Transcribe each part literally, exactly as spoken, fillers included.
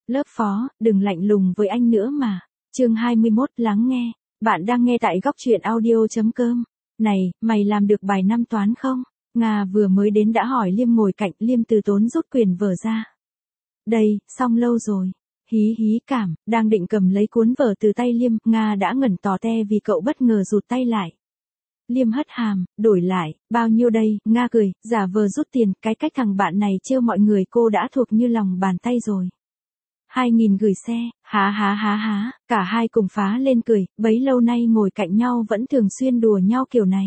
Lớp phó, đừng lạnh lùng với anh nữa mà. Chương hai mươi mốt, lắng nghe. Bạn đang nghe tại góc truyện audio chấm com. Này, mày làm được bài năm toán không? Nga vừa mới đến đã hỏi Liêm ngồi cạnh, Liêm từ tốn rút quyền vở ra. Đây, xong lâu rồi. Hí hí cảm, đang định cầm lấy cuốn vở từ tay Liêm, Nga đã ngẩn tò te vì cậu bất ngờ rụt tay lại. Liêm hất hàm, đổi lại, bao nhiêu đây? Nga cười, giả vờ rút tiền, cái cách thằng bạn này trêu mọi người cô đã thuộc như lòng bàn tay rồi. Hai nghìn gửi xe, há há há há, cả hai cùng phá lên cười, bấy lâu nay ngồi cạnh nhau vẫn thường xuyên đùa nhau kiểu này.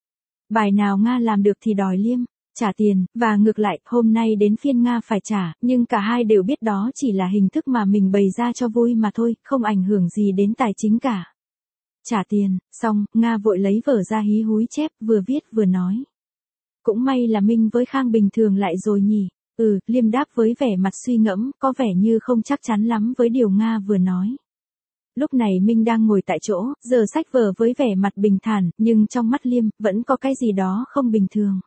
Bài nào Nga làm được thì đòi Liêm trả tiền, và ngược lại, hôm nay đến phiên Nga phải trả, nhưng cả hai đều biết đó chỉ là hình thức mà mình bày ra cho vui mà thôi, không ảnh hưởng gì đến tài chính cả. Trả tiền, xong, Nga vội lấy vở ra hí húi chép, vừa viết vừa nói. Cũng may là Minh với Khang bình thường lại rồi nhỉ. Ừ, Liêm đáp với vẻ mặt suy ngẫm, có vẻ như không chắc chắn lắm với điều Nga vừa nói. Lúc này Minh đang ngồi tại chỗ, giờ sách vở với vẻ mặt bình thản, nhưng trong mắt Liêm, vẫn có cái gì đó không bình thường.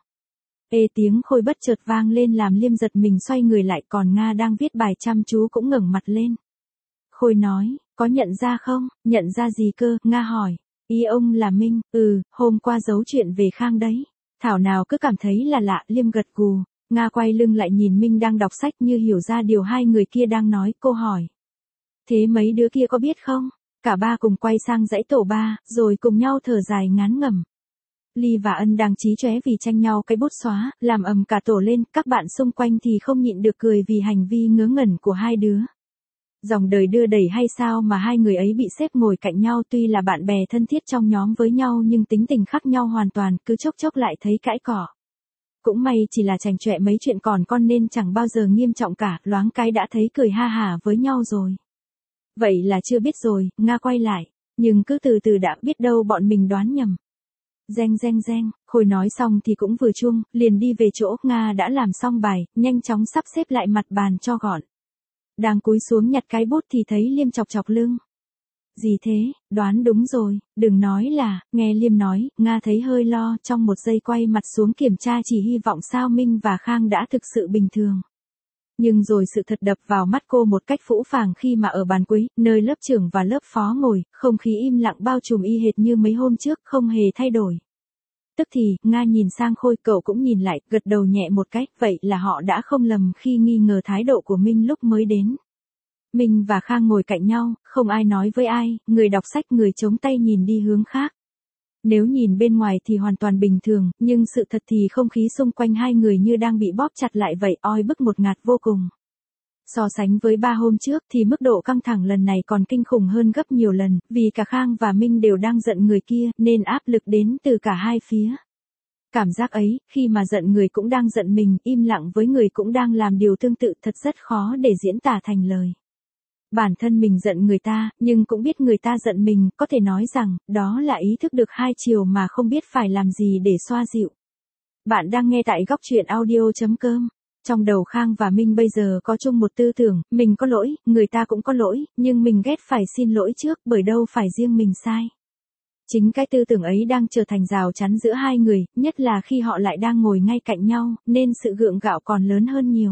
Ê tiếng Khôi bất chợt vang lên làm Liêm giật mình xoay người lại, còn Nga đang viết bài chăm chú cũng ngẩng mặt lên. Khôi nói, có nhận ra không? Nhận ra gì cơ? Nga hỏi. Ý ông là Minh, ừ, hôm qua giấu chuyện về Khang đấy. Thảo nào cứ cảm thấy là lạ, Liêm gật gù. Nga quay lưng lại nhìn Minh đang đọc sách như hiểu ra điều hai người kia đang nói, cô hỏi. Thế mấy đứa kia có biết không? Cả ba cùng quay sang dãy tổ ba, rồi cùng nhau thở dài ngán ngẩm. Ly và Ân đang chí chóe vì tranh nhau cái bút xóa, làm ầm cả tổ lên, các bạn xung quanh thì không nhịn được cười vì hành vi ngớ ngẩn của hai đứa. Dòng đời đưa đẩy hay sao mà hai người ấy bị xếp ngồi cạnh nhau, tuy là bạn bè thân thiết trong nhóm với nhau nhưng tính tình khác nhau hoàn toàn, cứ chốc chốc lại thấy cãi cỏ. Cũng may chỉ là chành chọe mấy chuyện còn con nên chẳng bao giờ nghiêm trọng cả, loáng cái đã thấy cười ha hả với nhau rồi. Vậy là chưa biết rồi, Nga quay lại, nhưng cứ từ từ đã, biết đâu bọn mình đoán nhầm. Reng reng reng, Khôi nói xong thì cũng vừa chuông, liền đi về chỗ, Nga đã làm xong bài, nhanh chóng sắp xếp lại mặt bàn cho gọn. Đang cúi xuống nhặt cái bút thì thấy Liêm chọc chọc lưng. Gì thế, đoán đúng rồi, đừng nói là, nghe Liêm nói, Nga thấy hơi lo, trong một giây quay mặt xuống kiểm tra chỉ hy vọng sao Minh và Khang đã thực sự bình thường. Nhưng rồi sự thật đập vào mắt cô một cách phũ phàng khi mà ở bàn cuối, nơi lớp trưởng và lớp phó ngồi, không khí im lặng bao trùm y hệt như mấy hôm trước, không hề thay đổi. Tức thì, Nga nhìn sang Khôi, cậu cũng nhìn lại, gật đầu nhẹ một cách, vậy là họ đã không lầm khi nghi ngờ thái độ của Minh lúc mới đến. Minh và Khang ngồi cạnh nhau, không ai nói với ai, người đọc sách người chống tay nhìn đi hướng khác. Nếu nhìn bên ngoài thì hoàn toàn bình thường, nhưng sự thật thì không khí xung quanh hai người như đang bị bóp chặt lại vậy, oi bức một ngạt vô cùng. So sánh với ba hôm trước thì mức độ căng thẳng lần này còn kinh khủng hơn gấp nhiều lần, vì cả Khang và Minh đều đang giận người kia, nên áp lực đến từ cả hai phía. Cảm giác ấy, khi mà giận người cũng đang giận mình, im lặng với người cũng đang làm điều tương tự, thật rất khó để diễn tả thành lời. Bản thân mình giận người ta, nhưng cũng biết người ta giận mình, có thể nói rằng, đó là ý thức được hai chiều mà không biết phải làm gì để xoa dịu. Bạn đang nghe tại góc truyện audio chấm com. Trong đầu Khang và Minh bây giờ có chung một tư tưởng, mình có lỗi, người ta cũng có lỗi, nhưng mình ghét phải xin lỗi trước, bởi đâu phải riêng mình sai. Chính cái tư tưởng ấy đang trở thành rào chắn giữa hai người, nhất là khi họ lại đang ngồi ngay cạnh nhau, nên sự gượng gạo còn lớn hơn nhiều.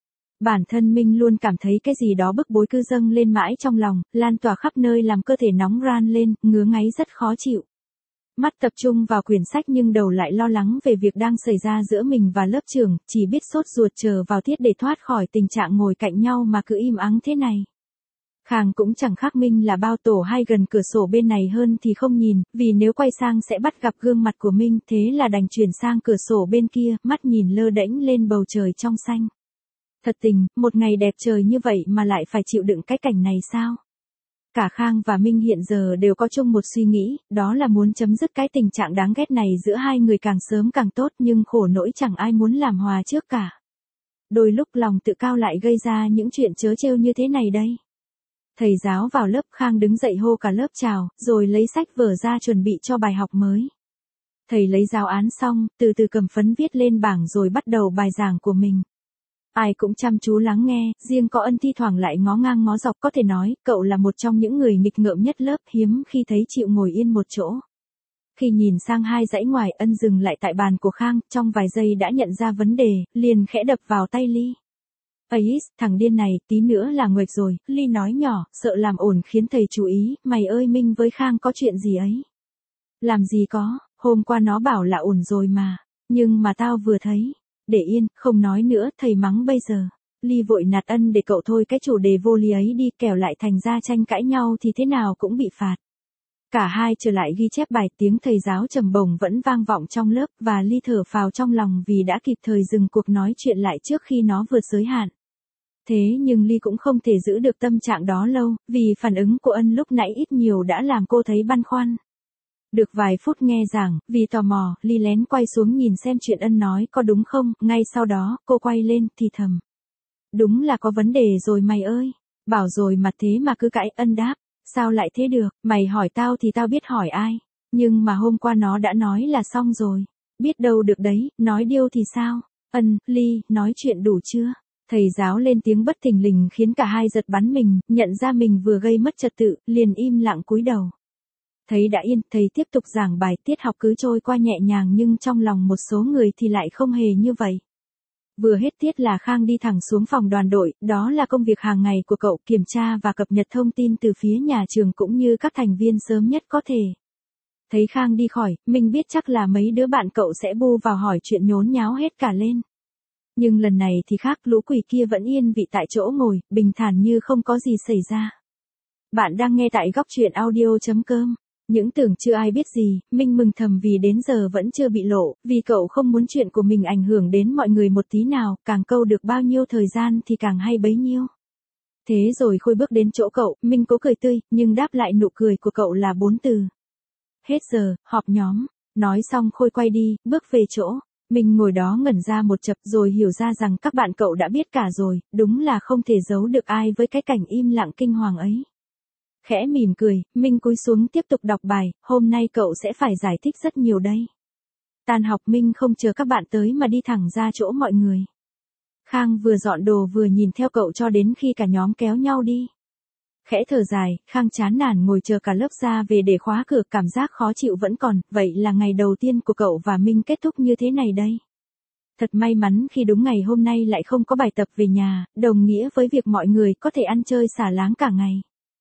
Bản thân Minh luôn cảm thấy cái gì đó bức bối cứ dâng lên mãi trong lòng, lan tỏa khắp nơi làm cơ thể nóng ran lên, ngứa ngáy rất khó chịu. Mắt tập trung vào quyển sách nhưng đầu lại lo lắng về việc đang xảy ra giữa mình và lớp trưởng, chỉ biết sốt ruột chờ vào tiết để thoát khỏi tình trạng ngồi cạnh nhau mà cứ im ắng thế này. Khang cũng chẳng khác Minh là bao tổ hay gần cửa sổ bên này hơn thì không nhìn, vì nếu quay sang sẽ bắt gặp gương mặt của Minh, thế là đành chuyển sang cửa sổ bên kia, mắt nhìn lơ đễnh lên bầu trời trong xanh. Thật tình, một ngày đẹp trời như vậy mà lại phải chịu đựng cái cảnh này sao? Cả Khang và Minh hiện giờ đều có chung một suy nghĩ, đó là muốn chấm dứt cái tình trạng đáng ghét này giữa hai người càng sớm càng tốt, nhưng khổ nỗi chẳng ai muốn làm hòa trước cả. Đôi lúc lòng tự cao lại gây ra những chuyện trớ trêu như thế này đây. Thầy giáo vào lớp, Khang đứng dậy hô cả lớp chào, rồi lấy sách vở ra chuẩn bị cho bài học mới. Thầy lấy giáo án xong, từ từ cầm phấn viết lên bảng rồi bắt đầu bài giảng của mình. Ai cũng chăm chú lắng nghe, riêng có Ân thi thoảng lại ngó ngang ngó dọc, có thể nói, cậu là một trong những người nghịch ngợm nhất lớp, hiếm khi thấy chịu ngồi yên một chỗ. Khi nhìn sang hai dãy ngoài, Ân dừng lại tại bàn của Khang, trong vài giây đã nhận ra vấn đề, liền khẽ đập vào tay ly. Ấy, thằng điên này, tí nữa là nguệch rồi, Ly nói nhỏ, sợ làm ổn khiến thầy chú ý, mày ơi Minh với Khang có chuyện gì ấy? Làm gì có, hôm qua nó bảo là ổn rồi mà, nhưng mà tao vừa thấy, để yên, không nói nữa, thầy mắng bây giờ. Ly vội nạt ân để cậu thôi cái chủ đề vô lý ấy đi, kẻo lại thành ra tranh cãi nhau thì thế nào cũng bị phạt. Cả hai trở lại ghi chép bài, tiếng thầy giáo trầm bổng vẫn vang vọng trong lớp và Ly thở phào trong lòng vì đã kịp thời dừng cuộc nói chuyện lại trước khi nó vượt giới hạn. Thế nhưng Ly cũng không thể giữ được tâm trạng đó lâu, vì phản ứng của ân lúc nãy ít nhiều đã làm cô thấy băn khoăn. Được vài phút nghe giảng, vì tò mò, Ly lén quay xuống nhìn xem chuyện ân nói có đúng không, ngay sau đó, cô quay lên thì thầm. Đúng là có vấn đề rồi mày ơi, bảo rồi mà thế mà cứ cãi. Ân đáp, sao lại thế được, mày hỏi tao thì tao biết hỏi ai, nhưng mà hôm qua nó đã nói là xong rồi, biết đâu được đấy, nói điêu thì sao. Ân, Ly, nói chuyện đủ chưa? Thầy giáo lên tiếng bất thình lình khiến cả hai giật bắn mình, nhận ra mình vừa gây mất trật tự, liền im lặng cúi đầu. Thấy đã yên, thầy tiếp tục giảng bài, tiết học cứ trôi qua nhẹ nhàng nhưng trong lòng một số người thì lại không hề như vậy. Vừa hết tiết là Khang đi thẳng xuống phòng đoàn đội, đó là công việc hàng ngày của cậu, kiểm tra và cập nhật thông tin từ phía nhà trường cũng như các thành viên sớm nhất có thể. Thấy Khang đi khỏi, mình biết chắc là mấy đứa bạn cậu sẽ bu vào hỏi chuyện nhốn nháo hết cả lên. Nhưng lần này thì khác, lũ quỷ kia vẫn yên vị tại chỗ ngồi, bình thản như không có gì xảy ra. Bạn đang nghe tại góc truyện audio chấm com. Những tưởng chưa ai biết gì, Minh mừng thầm vì đến giờ vẫn chưa bị lộ, vì cậu không muốn chuyện của mình ảnh hưởng đến mọi người một tí nào, càng câu được bao nhiêu thời gian thì càng hay bấy nhiêu. Thế rồi Khôi bước đến chỗ cậu, Minh cố cười tươi, nhưng đáp lại nụ cười của cậu là bốn từ. Hết giờ, họp nhóm. Nói xong Khôi quay đi, bước về chỗ. Minh ngồi đó ngẩn ra một chập rồi hiểu ra rằng các bạn cậu đã biết cả rồi, đúng là không thể giấu được ai với cái cảnh im lặng kinh hoàng ấy. Khẽ mỉm cười, Minh cúi xuống tiếp tục đọc bài, hôm nay cậu sẽ phải giải thích rất nhiều đây. Tan học Minh không chờ các bạn tới mà đi thẳng ra chỗ mọi người. Khang vừa dọn đồ vừa nhìn theo cậu cho đến khi cả nhóm kéo nhau đi. Khẽ thở dài, Khang chán nản ngồi chờ cả lớp ra về để khóa cửa, cảm giác khó chịu vẫn còn, vậy là ngày đầu tiên của cậu và Minh kết thúc như thế này đây. Thật may mắn khi đúng ngày hôm nay lại không có bài tập về nhà, đồng nghĩa với việc mọi người có thể ăn chơi xả láng cả ngày.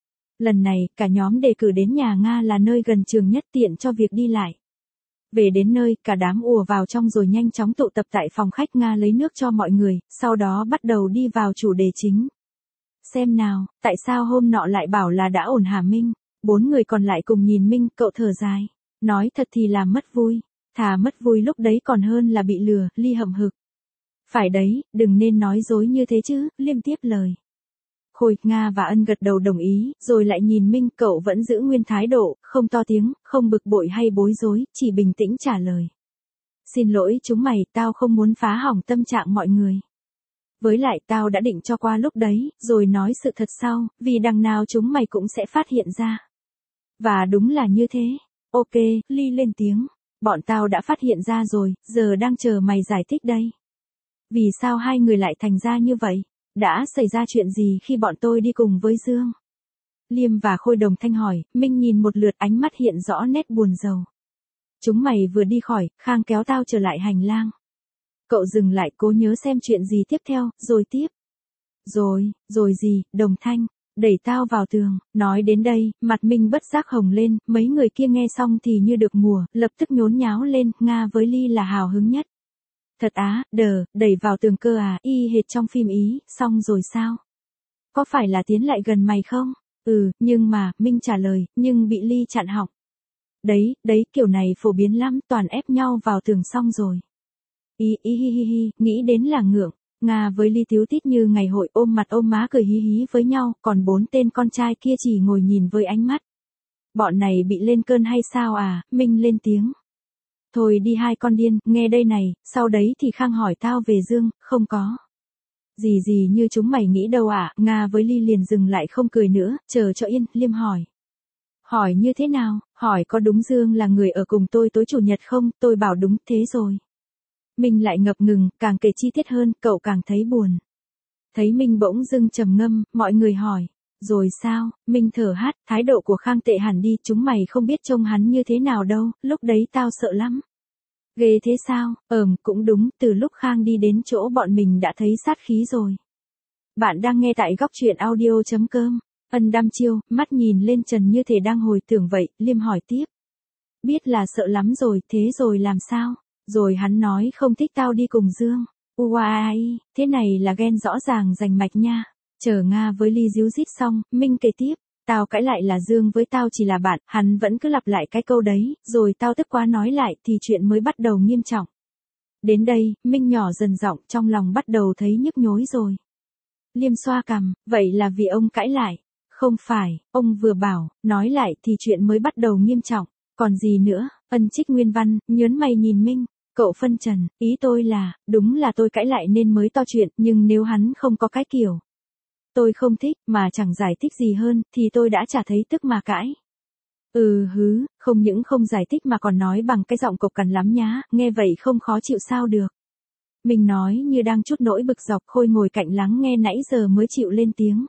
Lần này, cả nhóm đề cử đến nhà Nga là nơi gần trường nhất tiện cho việc đi lại. Về đến nơi, cả đám ùa vào trong rồi nhanh chóng tụ tập tại phòng khách. Nga lấy nước cho mọi người, sau đó bắt đầu đi vào chủ đề chính. Xem nào, tại sao hôm nọ lại bảo là đã ổn hả Minh? Bốn người còn lại cùng nhìn Minh, cậu thở dài. Nói thật thì làm mất vui. Thà mất vui lúc đấy còn hơn là bị lừa, Ly hậm hực. Phải đấy, đừng nên nói dối như thế chứ, Liêm tiếp lời. Khôi, Nga và Ân gật đầu đồng ý, rồi lại nhìn Minh, cậu vẫn giữ nguyên thái độ, không to tiếng, không bực bội hay bối rối, chỉ bình tĩnh trả lời. Xin lỗi chúng mày, tao không muốn phá hỏng tâm trạng mọi người. Với lại tao đã định cho qua lúc đấy, rồi nói sự thật sau, vì đằng nào chúng mày cũng sẽ phát hiện ra. Và đúng là như thế. Ok, Ly lên tiếng. Bọn tao đã phát hiện ra rồi, giờ đang chờ mày giải thích đây. Vì sao hai người lại thành ra như vậy? Đã xảy ra chuyện gì khi bọn tôi đi cùng với Dương? Liêm và Khôi đồng thanh hỏi, Minh nhìn một lượt ánh mắt hiện rõ nét buồn rầu. Chúng mày vừa đi khỏi, Khang kéo tao trở lại hành lang. Cậu dừng lại cố nhớ xem chuyện gì tiếp theo, rồi tiếp. Rồi, rồi gì, đồng thanh, đẩy tao vào tường. Nói đến đây, mặt Minh bất giác hồng lên, mấy người kia nghe xong thì như được mùa, lập tức nhốn nháo lên, Nga với Ly là hào hứng nhất. Thật á, đờ, đẩy vào tường cơ à, y hệt trong phim Ý, xong rồi sao? Có phải là tiến lại gần mày không? Ừ, nhưng mà, Minh trả lời, nhưng bị Ly chặn họng. Đấy, đấy, kiểu này phổ biến lắm, toàn ép nhau vào tường xong rồi. Ý ý hi hi hi, nghĩ đến là ngượng. Nga với Ly tíu tít như ngày hội ôm mặt ôm má cười hí hí với nhau, còn bốn tên con trai kia chỉ ngồi nhìn với ánh mắt. Bọn này bị lên cơn hay sao à, Minh lên tiếng. Thôi đi hai con điên, nghe đây này, sau đấy thì Khang hỏi tao về Dương, không có. Gì gì như chúng mày nghĩ đâu ạ, à? Nga với Ly liền dừng lại không cười nữa, chờ cho yên, Liêm hỏi. Hỏi như thế nào, hỏi có đúng Dương là người ở cùng tôi tối chủ nhật không, tôi bảo đúng thế rồi. Minh lại ngập ngừng, càng kể chi tiết hơn, cậu càng thấy buồn. Thấy Minh bỗng dưng trầm ngâm, mọi người hỏi. Rồi sao, Minh thở hát, thái độ của Khang tệ hẳn đi, chúng mày không biết trông hắn như thế nào đâu, lúc đấy tao sợ lắm. Ghê thế sao, ờm, cũng đúng, từ lúc Khang đi đến chỗ bọn mình đã thấy sát khí rồi. Bạn đang nghe tại góc truyện audio.com. Ân đăm chiêu, mắt nhìn lên Trần như thể đang hồi tưởng vậy, Liêm hỏi tiếp. Biết là sợ lắm rồi, thế rồi làm sao? Rồi hắn nói không thích tao đi cùng Dương. Uai, thế này là ghen rõ ràng rành mạch nha. Chờ Nga với Ly díu dít xong, Minh kể tiếp. Tao cãi lại là Dương với tao chỉ là bạn, hắn vẫn cứ lặp lại cái câu đấy, rồi tao tức quá nói lại thì chuyện mới bắt đầu nghiêm trọng. Đến đây, Minh nhỏ dần giọng, trong lòng bắt đầu thấy nhức nhối rồi. Liêm xoa cằm, vậy là vì ông cãi lại. Không phải, ông vừa bảo, nói lại thì chuyện mới bắt đầu nghiêm trọng. Còn gì nữa? Ân Trích nguyên văn, nhớn mày nhìn Minh. Cậu phân trần, ý tôi là, đúng là tôi cãi lại nên mới to chuyện, nhưng nếu hắn không có cái kiểu tôi không thích, mà chẳng giải thích gì hơn, thì tôi đã chả thấy tức mà cãi. Ừ hứ, không những không giải thích mà còn nói bằng cái giọng cộc cằn lắm nhá, nghe vậy không khó chịu sao được. Mình nói như đang chút nỗi bực dọc, Khôi ngồi cạnh lắng nghe nãy giờ mới chịu lên tiếng.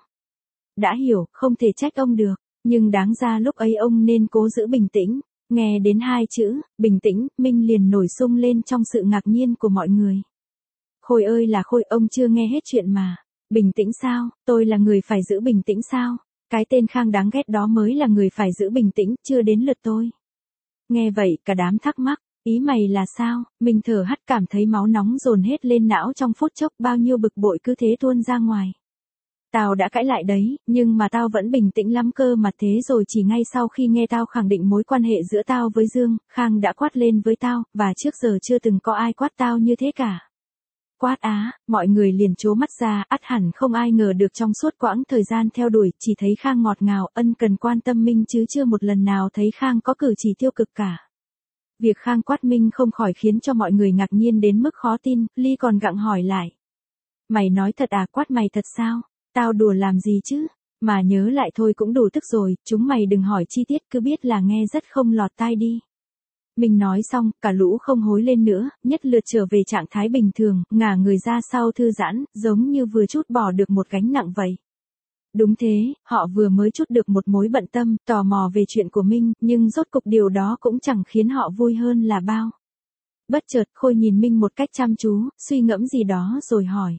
Đã hiểu, không thể trách ông được, nhưng đáng ra lúc ấy ông nên cố giữ bình tĩnh. Nghe đến hai chữ, bình tĩnh, Minh liền nổi sung lên trong sự ngạc nhiên của mọi người. Khôi ơi là Khôi, ông chưa nghe hết chuyện mà. Bình tĩnh sao, tôi là người phải giữ bình tĩnh sao? Cái tên Khang đáng ghét đó mới là người phải giữ bình tĩnh, chưa đến lượt tôi. Nghe vậy, cả đám thắc mắc, ý mày là sao? Mình thở hắt cảm thấy máu nóng dồn hết lên não trong phút chốc, bao nhiêu bực bội cứ thế tuôn ra ngoài. Tao đã cãi lại đấy, nhưng mà tao vẫn bình tĩnh lắm cơ mà, thế rồi chỉ ngay sau khi nghe tao khẳng định mối quan hệ giữa tao với Dương, Khang đã quát lên với tao, và trước giờ chưa từng có ai quát tao như thế cả. Quát á, mọi người liền trố mắt ra, ắt hẳn không ai ngờ được trong suốt quãng thời gian theo đuổi, chỉ thấy Khang ngọt ngào, ân cần quan tâm Minh chứ chưa một lần nào thấy Khang có cử chỉ tiêu cực cả. Việc Khang quát Minh không khỏi khiến cho mọi người ngạc nhiên đến mức khó tin, Ly còn gặng hỏi lại. Mày nói thật à, quát mày thật sao? Tao đùa làm gì chứ? Mà nhớ lại thôi cũng đủ tức rồi, chúng mày đừng hỏi chi tiết, cứ biết là nghe rất không lọt tai đi. Mình nói xong, cả lũ không hối lên nữa, nhất lượt trở về trạng thái bình thường, ngả người ra sau thư giãn, giống như vừa trút bỏ được một gánh nặng vậy. Đúng thế, họ vừa mới trút được một mối bận tâm, tò mò về chuyện của Minh, nhưng rốt cục điều đó cũng chẳng khiến họ vui hơn là bao. Bất chợt, Khôi nhìn Minh một cách chăm chú, suy ngẫm gì đó rồi hỏi.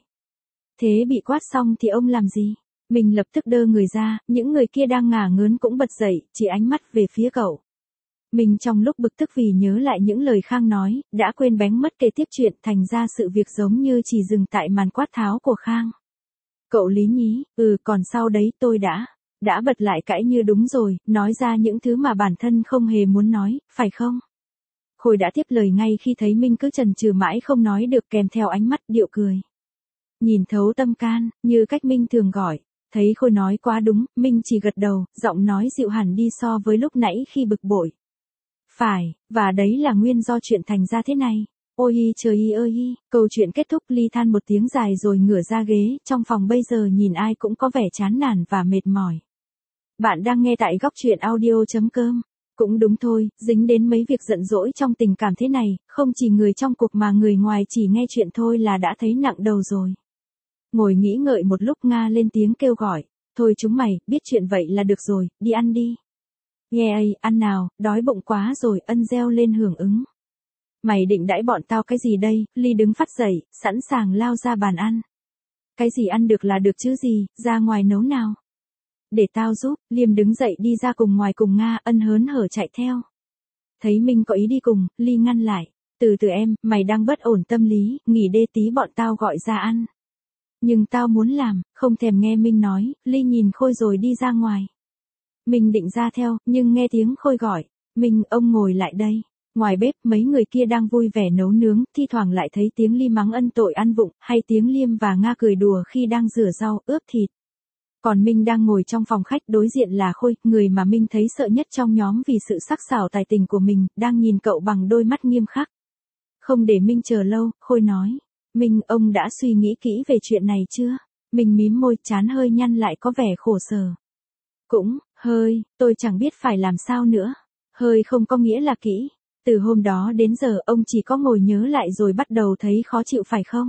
Thế bị quát xong thì ông làm gì? Mình lập tức đơ người ra, những người kia đang ngả ngớn cũng bật dậy, chỉ ánh mắt về phía cậu. Mình trong lúc bực tức vì nhớ lại những lời Khang nói, đã quên bén mất kể tiếp chuyện, thành ra sự việc giống như chỉ dừng tại màn quát tháo của Khang. Cậu lý nhí, ừ còn sau đấy tôi đã, đã bật lại cãi như đúng rồi, nói ra những thứ mà bản thân không hề muốn nói, phải không? Khôi đã tiếp lời ngay khi thấy Minh cứ chần chừ mãi không nói được, kèm theo ánh mắt điệu cười. Nhìn thấu tâm can, như cách Minh thường gọi. Thấy Khôi nói quá đúng, Minh chỉ gật đầu, giọng nói dịu hẳn đi so với lúc nãy khi bực bội. Phải, và đấy là nguyên do chuyện thành ra thế này. Ôi trời ơi, câu chuyện kết thúc. Ly than một tiếng dài rồi ngửa ra ghế, trong phòng bây giờ nhìn ai cũng có vẻ chán nản và mệt mỏi. Bạn đang nghe tại góc truyện audio.com. Cũng đúng thôi, dính đến mấy việc giận dỗi trong tình cảm thế này, không chỉ người trong cuộc mà người ngoài chỉ nghe chuyện thôi là đã thấy nặng đầu rồi. Ngồi nghĩ ngợi một lúc, Nga lên tiếng kêu gọi. Thôi chúng mày, biết chuyện vậy là được rồi, đi ăn đi. Nghe yeah, ăn nào, đói bụng quá rồi, Ân reo lên hưởng ứng. Mày định đãi bọn tao cái gì đây? Ly đứng phắt dậy, sẵn sàng lao ra bàn ăn. Cái gì ăn được là được chứ gì, ra ngoài nấu nào. Để tao giúp. Liêm đứng dậy đi ra cùng ngoài cùng Nga, Ân hớn hở chạy theo. Thấy Minh có ý đi cùng, Ly ngăn lại. Từ từ em, mày đang bất ổn tâm lý, nghỉ đê tí bọn tao gọi ra ăn. Nhưng tao muốn làm, không thèm nghe Minh nói, Ly nhìn Khôi rồi đi ra ngoài. Mình định ra theo, nhưng nghe tiếng Khôi gọi. Minh, ông ngồi lại đây. Ngoài bếp, mấy người kia đang vui vẻ nấu nướng, thi thoảng lại thấy tiếng Ly mắng Ân tội ăn vụng, hay tiếng Liêm và Nga cười đùa khi đang rửa rau, ướp thịt. Còn Minh đang ngồi trong phòng khách, đối diện là Khôi, người mà Minh thấy sợ nhất trong nhóm vì sự sắc sảo tài tình của mình, đang nhìn cậu bằng đôi mắt nghiêm khắc. Không để Minh chờ lâu, Khôi nói. Minh, ông đã suy nghĩ kỹ về chuyện này chưa? Minh mím môi, trán hơi nhăn lại có vẻ khổ sở. Cũng, hơi, tôi chẳng biết phải làm sao nữa. Hơi không có nghĩa là kỹ. Từ hôm đó đến giờ ông chỉ có ngồi nhớ lại rồi bắt đầu thấy khó chịu phải không?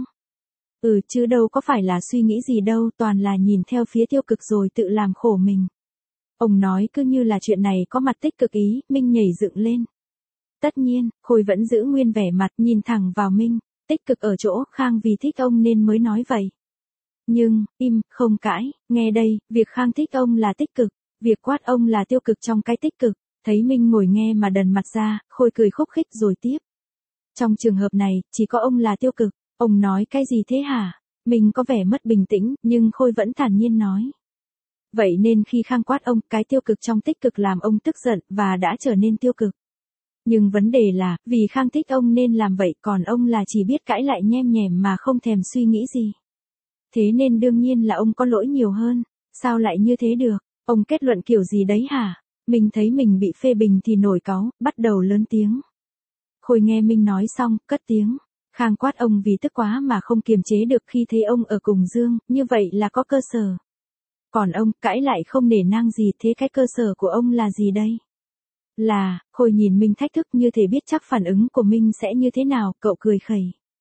Ừ, chứ đâu có phải là suy nghĩ gì đâu, toàn là nhìn theo phía tiêu cực rồi tự làm khổ mình. Ông nói cứ như là chuyện này có mặt tích cực ý, Minh nhảy dựng lên. Tất nhiên, Khôi vẫn giữ nguyên vẻ mặt, nhìn thẳng vào Minh. Tích cực ở chỗ Khang vì thích ông nên mới nói vậy. Nhưng, im, không cãi, nghe đây, việc Khang thích ông là tích cực, việc quát ông là tiêu cực trong cái tích cực. Thấy Minh ngồi nghe mà đần mặt ra, Khôi cười khúc khích rồi tiếp. Trong trường hợp này, chỉ có ông là tiêu cực, ông nói cái gì thế hả? Minh có vẻ mất bình tĩnh, nhưng Khôi vẫn thản nhiên nói. Vậy nên khi Khang quát ông, cái tiêu cực trong tích cực làm ông tức giận, và đã trở nên tiêu cực. Nhưng vấn đề là, vì Khang thích ông nên làm vậy, còn ông là chỉ biết cãi lại nhem nhèm mà không thèm suy nghĩ gì. Thế nên đương nhiên là ông có lỗi nhiều hơn, sao lại như thế được, ông kết luận kiểu gì đấy hả? Mình thấy mình bị phê bình thì nổi cáu, bắt đầu lớn tiếng. Khôi nghe Minh nói xong, cất tiếng. Khang quát ông vì tức quá mà không kiềm chế được khi thấy ông ở cùng Dương, như vậy là có cơ sở. Còn ông, cãi lại không nể nang gì, thế cái cơ sở của ông là gì đây? Là, Khôi nhìn Minh thách thức như thể biết chắc phản ứng của Minh sẽ như thế nào, cậu cười khẩy.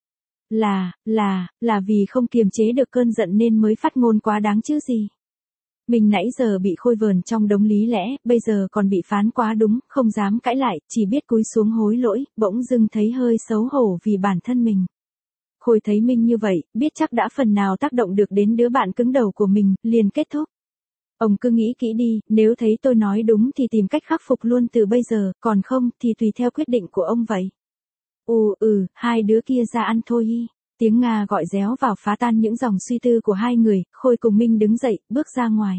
Là, là, là vì không kiềm chế được cơn giận nên mới phát ngôn quá đáng chứ gì. Mình nãy giờ bị Khôi vờn trong đống lý lẽ, bây giờ còn bị phán quá đúng, không dám cãi lại, chỉ biết cúi xuống hối lỗi, bỗng dưng thấy hơi xấu hổ vì bản thân mình. Khôi thấy Minh như vậy, biết chắc đã phần nào tác động được đến đứa bạn cứng đầu của mình, liền kết thúc. Ông cứ nghĩ kỹ đi, nếu thấy tôi nói đúng thì tìm cách khắc phục luôn từ bây giờ, còn không thì tùy theo quyết định của ông vậy. Ừ ừ, hai đứa kia ra ăn thôi hi. Tiếng Nga gọi réo vào phá tan những dòng suy tư của hai người, Khôi cùng Minh đứng dậy, bước ra ngoài.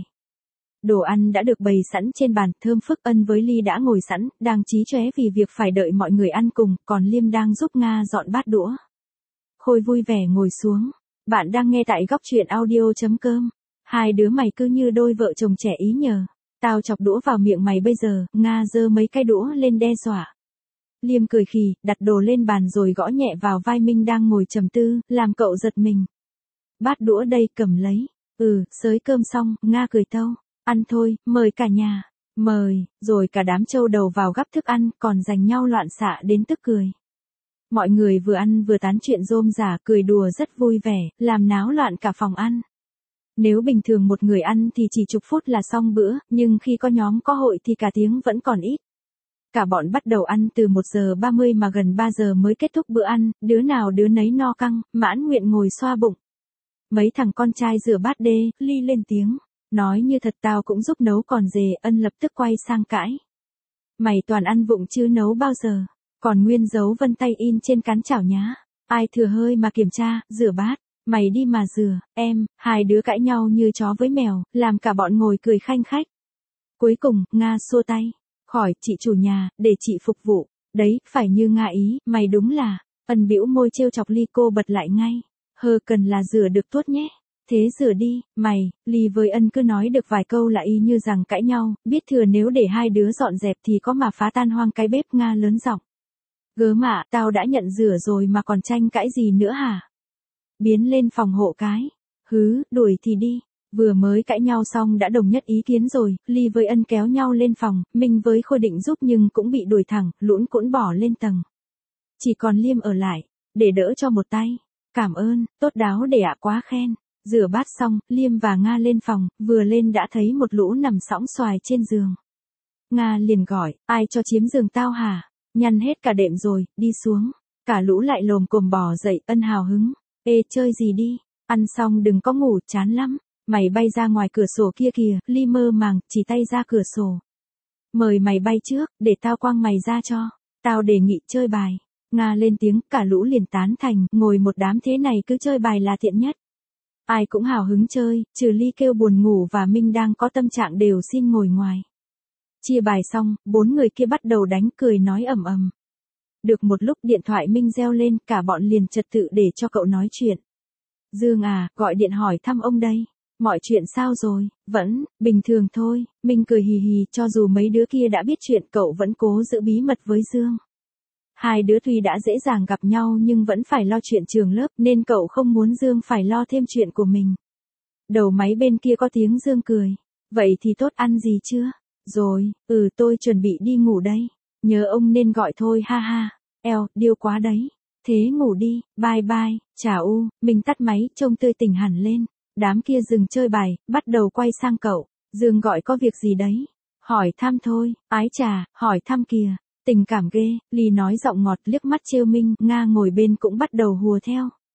Đồ ăn đã được bày sẵn trên bàn, Thơm Phức Ân với Ly đã ngồi sẵn, đang chí chóe vì việc phải đợi mọi người ăn cùng, còn Liêm đang giúp Nga dọn bát đũa. Khôi vui vẻ ngồi xuống. Bạn đang nghe tại góc truyện audio chấm com. Hai đứa mày cứ như đôi vợ chồng trẻ ý nhờ. Tao chọc đũa vào miệng mày bây giờ, Nga giơ mấy cái đũa lên đe dọa. Liêm cười khì, đặt đồ lên bàn rồi gõ nhẹ vào vai Minh đang ngồi trầm tư, làm cậu giật mình. Bát đũa đây, cầm lấy. Ừ, xới cơm xong, Nga cười tâu. Ăn thôi, mời cả nhà. Mời, rồi cả đám trâu đầu vào gắp thức ăn, còn giành nhau loạn xạ đến tức cười. Mọi người vừa ăn vừa tán chuyện rôm rả, cười đùa rất vui vẻ, làm náo loạn cả phòng ăn. Nếu bình thường một người ăn thì chỉ chục phút là xong bữa, nhưng khi có nhóm có hội thì cả tiếng vẫn còn ít. Cả bọn bắt đầu ăn từ một giờ ba mươi mà gần ba giờ mới kết thúc bữa ăn, đứa nào đứa nấy no căng, mãn nguyện ngồi xoa bụng. Mấy thằng con trai rửa bát đê, Ly lên tiếng. Nói như thật tao cũng giúp nấu còn dề, Ân lập tức quay sang cãi. Mày toàn ăn vụng chứ nấu bao giờ, còn nguyên dấu vân tay in trên cán chảo nhá. Ai thừa hơi mà kiểm tra, rửa bát, mày đi mà rửa, em, hai đứa cãi nhau như chó với mèo, làm cả bọn ngồi cười khanh khách. Cuối cùng, Nga xua tay. Khỏi, chị chủ nhà, để chị phục vụ. Đấy, phải như Nga ý, mày đúng là. Ân bĩu môi trêu chọc Ly, cô bật lại ngay. Hơ cần là rửa được tốt nhé. Thế rửa đi, mày. Ly với Ân cứ nói được vài câu là y như rằng cãi nhau, biết thừa nếu để hai đứa dọn dẹp thì có mà phá tan hoang cái bếp. Nga lớn giọng. Gớm ạ, tao đã nhận rửa rồi mà còn tranh cãi gì nữa hả? Biến lên phòng hộ cái. Hứ, đuổi thì đi. Vừa mới cãi nhau xong đã đồng nhất ý kiến rồi, Ly với Ân kéo nhau lên phòng, Minh với Khôi định giúp nhưng cũng bị đuổi thẳng, lũn cũn bỏ lên tầng. Chỉ còn Liêm ở lại, để đỡ cho một tay. Cảm ơn, tốt đáo để ạ, quá khen. Rửa bát xong, Liêm và Nga lên phòng, vừa lên đã thấy một lũ nằm sõng xoài trên giường. Nga liền gọi, ai cho chiếm giường tao hả? Nhăn hết cả đệm rồi, đi xuống. Cả lũ lại lồm cồm bò dậy, Ân hào hứng. Ê, chơi gì đi, ăn xong đừng có ngủ, chán lắm. Mày bay ra ngoài cửa sổ kia kìa, Ly mơ màng, chỉ tay ra cửa sổ. Mời mày bay trước, để tao quăng mày ra cho. Tao đề nghị chơi bài. Nga lên tiếng, cả lũ liền tán thành, ngồi một đám thế này cứ chơi bài là tiện nhất. Ai cũng hào hứng chơi, trừ Ly kêu buồn ngủ và Minh đang có tâm trạng đều xin ngồi ngoài. Chia bài xong, bốn người kia bắt đầu đánh cười nói ầm ầm. Được một lúc điện thoại Minh reo lên, cả bọn liền trật tự để cho cậu nói chuyện. Dương à, gọi điện hỏi thăm ông đây. Mọi chuyện sao rồi? Vẫn, bình thường thôi. Minh cười hì hì, cho dù mấy đứa kia đã biết chuyện cậu vẫn cố giữ bí mật với Dương. Hai đứa tuy đã dễ dàng gặp nhau nhưng vẫn phải lo chuyện trường lớp nên cậu không muốn Dương phải lo thêm chuyện của mình. Đầu máy bên kia có tiếng Dương cười. Vậy thì tốt, ăn gì chưa? Rồi, ừ tôi chuẩn bị đi ngủ đây. Nhớ ông nên gọi thôi ha ha. Eo, điêu quá đấy. Thế ngủ đi, bye bye, chào u. Mình tắt máy, trông tươi tỉnh hẳn lên. Đám kia dừng chơi bài, bắt đầu quay sang cậu. Dương gọi có việc gì đấy? Hỏi thăm thôi, ái chà, hỏi thăm kìa. Tình cảm ghê, Ly nói giọng ngọt liếc mắt trêu Minh, Nga ngồi bên cũng bắt đầu hùa theo.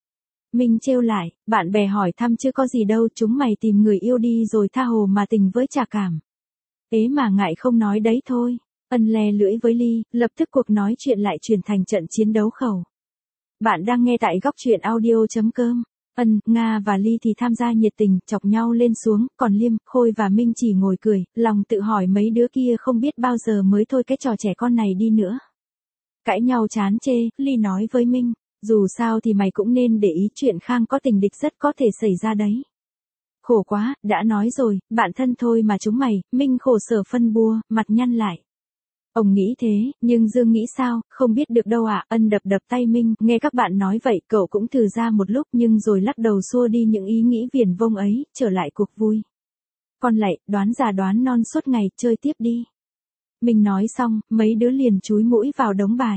Minh trêu lại, bạn bè hỏi thăm chứ có gì đâu, chúng mày tìm người yêu đi rồi tha hồ mà tình với Trà Cảm. Ế mà ngại không nói đấy thôi. Ân le lưỡi với Ly, lập tức cuộc nói chuyện lại chuyển thành trận chiến đấu khẩu. Bạn đang nghe tại góc truyện audio.com. Ân, Nga và Ly thì tham gia nhiệt tình, chọc nhau lên xuống, còn Liêm, Khôi và Minh chỉ ngồi cười, lòng tự hỏi mấy đứa kia không biết bao giờ mới thôi cái trò trẻ con này đi nữa. Cãi nhau chán chê, Ly nói với Minh, dù sao thì mày cũng nên để ý chuyện Khang có tình địch rất có thể xảy ra đấy. Khổ quá, đã nói rồi, bạn thân thôi mà chúng mày, Minh khổ sở phân bua, mặt nhăn lại. Ông nghĩ thế, nhưng Dương nghĩ sao, không biết được đâu ạ. Ân đập đập tay Minh, nghe các bạn nói vậy, cậu cũng thử ra một lúc nhưng rồi lắc đầu xua đi những ý nghĩ viển vông ấy, trở lại cuộc vui. Con lạy, đoán già đoán non suốt ngày, chơi tiếp đi. Minh nói xong, mấy đứa liền chúi mũi vào đống bài.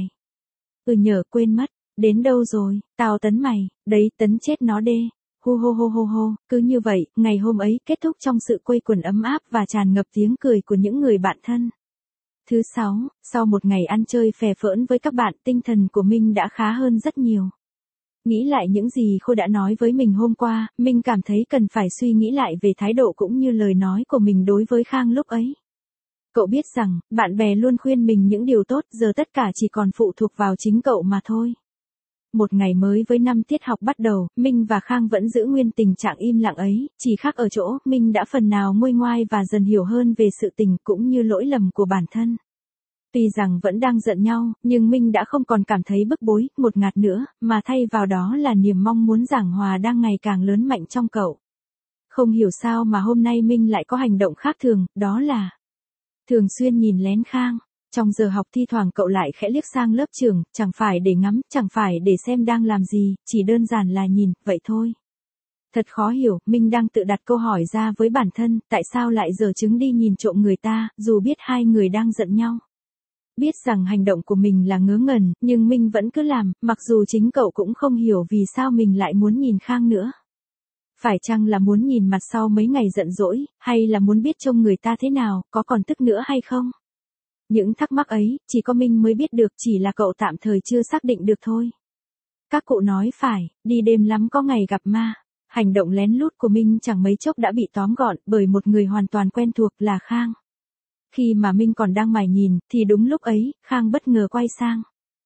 Ừ nhờ quên mất, đến đâu rồi, tao tấn mày, đấy tấn chết nó đê. Hô hô hô hô hô, cứ như vậy, ngày hôm ấy kết thúc trong sự quây quần ấm áp và tràn ngập tiếng cười của những người bạn thân. Thứ sáu, sau một ngày ăn chơi phè phỡn với các bạn, tinh thần của Minh đã khá hơn rất nhiều. Nghĩ lại những gì Khôi đã nói với mình hôm qua, Minh cảm thấy cần phải suy nghĩ lại về thái độ cũng như lời nói của mình đối với Khang lúc ấy. Cậu biết rằng, bạn bè luôn khuyên mình những điều tốt, giờ tất cả chỉ còn phụ thuộc vào chính cậu mà thôi. Một ngày mới với năm tiết học bắt đầu, Minh và Khang vẫn giữ nguyên tình trạng im lặng ấy, chỉ khác ở chỗ, Minh đã phần nào nguôi ngoai và dần hiểu hơn về sự tình cũng như lỗi lầm của bản thân. Tuy rằng vẫn đang giận nhau, nhưng Minh đã không còn cảm thấy bức bối, một ngạt nữa, mà thay vào đó là niềm mong muốn giảng hòa đang ngày càng lớn mạnh trong cậu. Không hiểu sao mà hôm nay Minh lại có hành động khác thường, đó là thường xuyên nhìn lén Khang. Trong giờ học thi thoảng cậu lại khẽ liếc sang lớp trưởng, chẳng phải để ngắm, chẳng phải để xem đang làm gì, chỉ đơn giản là nhìn, vậy thôi. Thật khó hiểu, Minh đang tự đặt câu hỏi ra với bản thân, tại sao lại giở trứng đi nhìn trộm người ta, dù biết hai người đang giận nhau. Biết rằng hành động của mình là ngớ ngẩn, nhưng Minh vẫn cứ làm, mặc dù chính cậu cũng không hiểu vì sao mình lại muốn nhìn Khang nữa. Phải chăng là muốn nhìn mặt sau mấy ngày giận dỗi, hay là muốn biết trông người ta thế nào, có còn tức nữa hay không? Những thắc mắc ấy, chỉ có Minh mới biết được, chỉ là cậu tạm thời chưa xác định được thôi. Các cụ nói phải, đi đêm lắm có ngày gặp ma. Hành động lén lút của Minh chẳng mấy chốc đã bị tóm gọn bởi một người hoàn toàn quen thuộc là Khang. Khi mà Minh còn đang mải nhìn, thì đúng lúc ấy, Khang bất ngờ quay sang.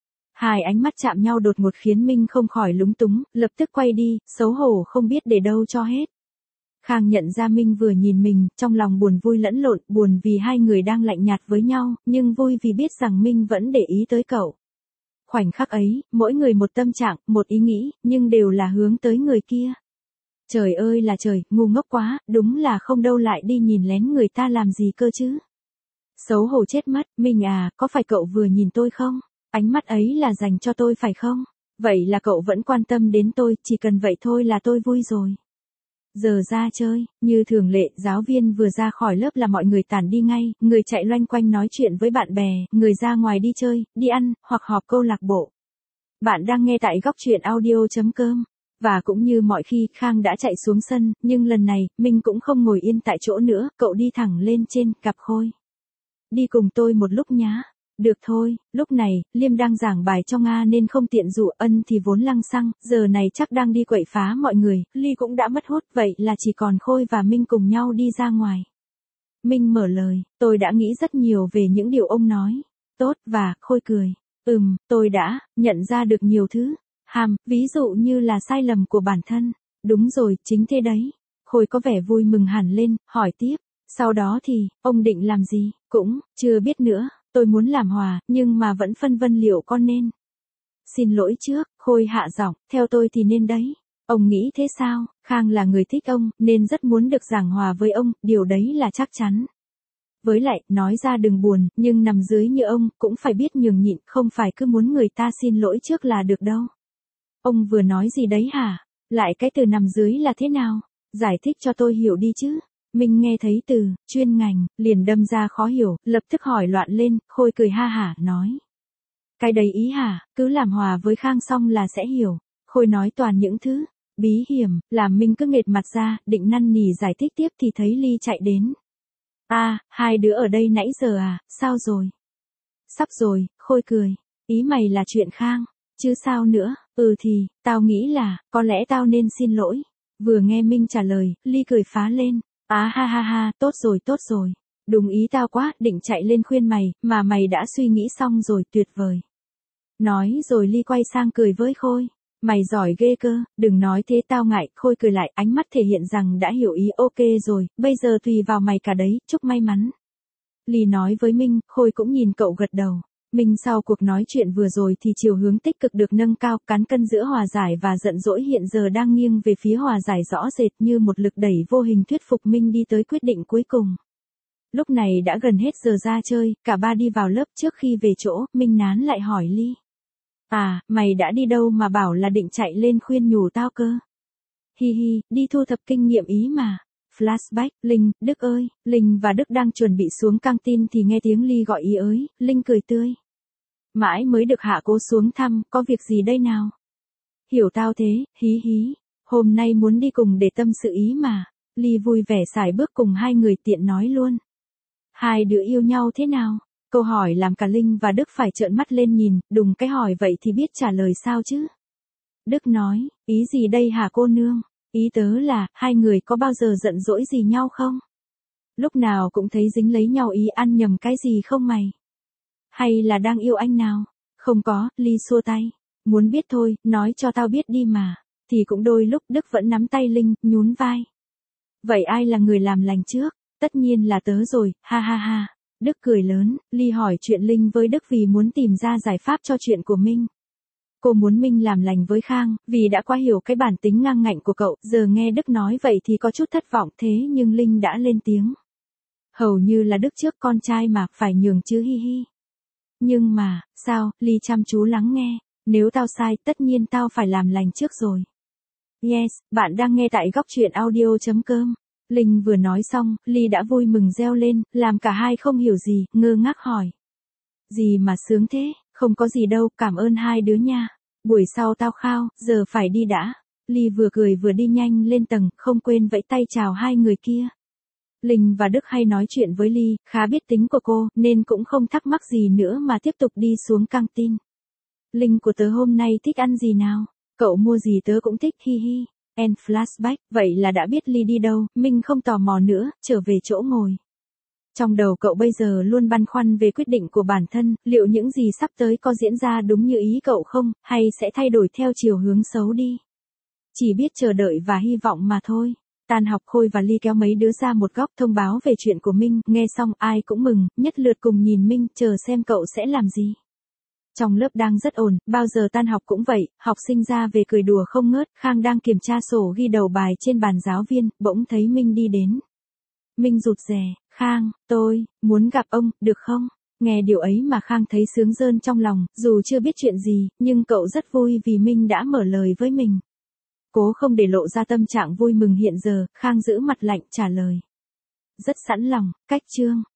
Hai ánh mắt chạm nhau đột ngột khiến Minh không khỏi lúng túng, lập tức quay đi, xấu hổ không biết để đâu cho hết. Khang nhận ra Minh vừa nhìn mình, trong lòng buồn vui lẫn lộn, buồn vì hai người đang lạnh nhạt với nhau, nhưng vui vì biết rằng Minh vẫn để ý tới cậu. Khoảnh khắc ấy, mỗi người một tâm trạng, một ý nghĩ, nhưng đều là hướng tới người kia. Trời ơi là trời, ngu ngốc quá, đúng là không đâu lại đi nhìn lén người ta làm gì cơ chứ. Xấu hổ chết mất, Minh à, có phải cậu vừa nhìn tôi không? Ánh mắt ấy là dành cho tôi phải không? Vậy là cậu vẫn quan tâm đến tôi, chỉ cần vậy thôi là tôi vui rồi. Giờ ra chơi, như thường lệ, giáo viên vừa ra khỏi lớp là mọi người tản đi ngay, người chạy loanh quanh nói chuyện với bạn bè, người ra ngoài đi chơi, đi ăn, hoặc họp câu lạc bộ. Bạn đang nghe tại góc truyện audio.com. Và cũng như mọi khi, Khang đã chạy xuống sân, nhưng lần này, Minh cũng không ngồi yên tại chỗ nữa, cậu đi thẳng lên trên, gặp Khôi. Đi cùng tôi một lúc nhá. Được thôi, lúc này, Liêm đang giảng bài cho Nga nên không tiện dụ, Ân thì vốn lăng xăng, giờ này chắc đang đi quậy phá mọi người, Ly cũng đã mất hút, vậy là chỉ còn Khôi và Minh cùng nhau đi ra ngoài. Minh mở lời, tôi đã nghĩ rất nhiều về những điều ông nói. Tốt, và, Khôi cười. Ừm, tôi đã, nhận ra được nhiều thứ. Hàm, ví dụ như là sai lầm của bản thân. Đúng rồi, chính thế đấy. Khôi có vẻ vui mừng hẳn lên, hỏi tiếp. Sau đó thì, ông định làm gì? Cũng, chưa biết nữa. Tôi muốn làm hòa, nhưng mà vẫn phân vân liệu con nên. Xin lỗi trước, Khôi hạ giọng, theo tôi thì nên đấy. Ông nghĩ thế sao? Khang là người thích ông, nên rất muốn được giảng hòa với ông, điều đấy là chắc chắn. Với lại, nói ra đừng buồn, nhưng nằm dưới như ông, cũng phải biết nhường nhịn, không phải cứ muốn người ta xin lỗi trước là được đâu. Ông vừa nói gì đấy hả? Lại cái từ nằm dưới là thế nào? Giải thích cho tôi hiểu đi chứ. Mình nghe thấy từ, chuyên ngành, liền đâm ra khó hiểu, lập tức hỏi loạn lên, Khôi cười ha hả, nói. Cái đấy ý hả, cứ làm hòa với Khang xong là sẽ hiểu. Khôi nói toàn những thứ, bí hiểm, làm mình cứ nghệt mặt ra, định năn nỉ giải thích tiếp thì thấy Ly chạy đến. À, hai đứa ở đây nãy giờ à, sao rồi? Sắp rồi, Khôi cười. Ý mày là chuyện Khang, chứ sao nữa, Ừ thì, tao nghĩ là, có lẽ tao nên xin lỗi. Vừa nghe Minh trả lời, Ly cười phá lên. Á ha ha ha, tốt rồi tốt rồi. Đúng ý tao quá, định chạy lên khuyên mày, mà mày đã suy nghĩ xong rồi, tuyệt vời. Nói rồi Ly quay sang cười với Khôi. Mày giỏi ghê cơ, đừng nói thế tao ngại. Khôi cười lại, ánh mắt thể hiện rằng đã hiểu ý. Ok rồi, bây giờ tùy vào mày cả đấy, chúc may mắn. Ly nói với Minh, Khôi cũng nhìn cậu gật đầu. Minh sau cuộc nói chuyện vừa rồi thì chiều hướng tích cực được nâng cao, cán cân giữa hòa giải và giận dỗi hiện giờ đang nghiêng về phía hòa giải rõ rệt, như một lực đẩy vô hình thuyết phục Minh đi tới quyết định cuối cùng. Lúc này đã gần hết giờ ra chơi, cả ba đi vào lớp. Trước khi về chỗ, Minh nán lại hỏi Ly. À, mày đã đi đâu mà bảo là định chạy lên khuyên nhủ tao cơ? Hi hi, đi thu thập kinh nghiệm ý mà. Flashback, Linh, Đức ơi. Linh và Đức đang chuẩn bị xuống căng tin thì nghe tiếng Ly gọi ý ới. Linh cười tươi. Mãi mới được hạ cố xuống thăm, có việc gì đây nào? Hiểu tao thế, hí hí. Hôm nay muốn đi cùng để tâm sự ý mà. Ly vui vẻ sải bước cùng hai người, tiện nói luôn. Hai đứa yêu nhau thế nào? Câu hỏi làm cả Linh và Đức phải trợn mắt lên nhìn, đùng cái hỏi vậy thì biết trả lời sao chứ? Đức nói, ý gì đây hả cô nương? Ý tớ là, hai người có bao giờ giận dỗi gì nhau không? Lúc nào cũng thấy dính lấy nhau, ý ăn nhầm cái gì không mày? Hay là đang yêu anh nào? Không có, Ly xua tay. Muốn biết thôi, nói cho tao biết đi mà. Thì cũng đôi lúc Đức vẫn nắm tay Linh, nhún vai. Vậy ai là người làm lành trước? Tất nhiên là tớ rồi, ha ha ha. Đức cười lớn. Ly hỏi chuyện Linh với Đức vì muốn tìm ra giải pháp cho chuyện của Minh. Cô muốn Minh làm lành với Khang, vì đã quá hiểu cái bản tính ngang ngạnh của cậu. Giờ nghe Đức nói vậy thì có chút thất vọng, thế nhưng Linh đã lên tiếng. Hầu như là Đức trước, con trai mà, phải nhường chứ hi hi. Nhưng mà, sao? Ly chăm chú lắng nghe. Nếu tao sai, tất nhiên tao phải làm lành trước rồi. Yes, bạn đang nghe tại góc truyện audio chấm com. Linh vừa nói xong, Ly đã vui mừng reo lên, làm cả hai không hiểu gì, ngơ ngác hỏi. Gì mà sướng thế? Không có gì đâu, cảm ơn hai đứa nha. Buổi sau tao khao, giờ phải đi đã. Ly vừa cười vừa đi nhanh lên tầng, không quên vẫy tay chào hai người kia. Linh và Đức hay nói chuyện với Ly, khá biết tính của cô, nên cũng không thắc mắc gì nữa mà tiếp tục đi xuống căng tin. Linh của tớ hôm nay thích ăn gì nào? Cậu mua gì tớ cũng thích, hi hi. And flashback, vậy là đã biết Ly đi đâu, Minh không tò mò nữa, trở về chỗ ngồi. Trong đầu cậu bây giờ luôn băn khoăn về quyết định của bản thân, liệu những gì sắp tới có diễn ra đúng như ý cậu không, hay sẽ thay đổi theo chiều hướng xấu đi. Chỉ biết chờ đợi và hy vọng mà thôi. Tan học, Khôi và Ly kéo mấy đứa ra một góc thông báo về chuyện của Minh, nghe xong ai cũng mừng, nhất lượt cùng nhìn Minh, chờ xem cậu sẽ làm gì. Trong lớp đang rất ồn, bao giờ tan học cũng vậy, học sinh ra về cười đùa không ngớt. Khang đang kiểm tra sổ ghi đầu bài trên bàn giáo viên, bỗng thấy Minh đi đến. Minh rụt rè, Khang, tôi, muốn gặp ông, được không? Nghe điều ấy mà Khang thấy sướng rơn trong lòng, dù chưa biết chuyện gì, nhưng cậu rất vui vì Minh đã mở lời với mình. Cố không để lộ ra tâm trạng vui mừng hiện giờ, Khang giữ mặt lạnh trả lời. Rất sẵn lòng, cách chương.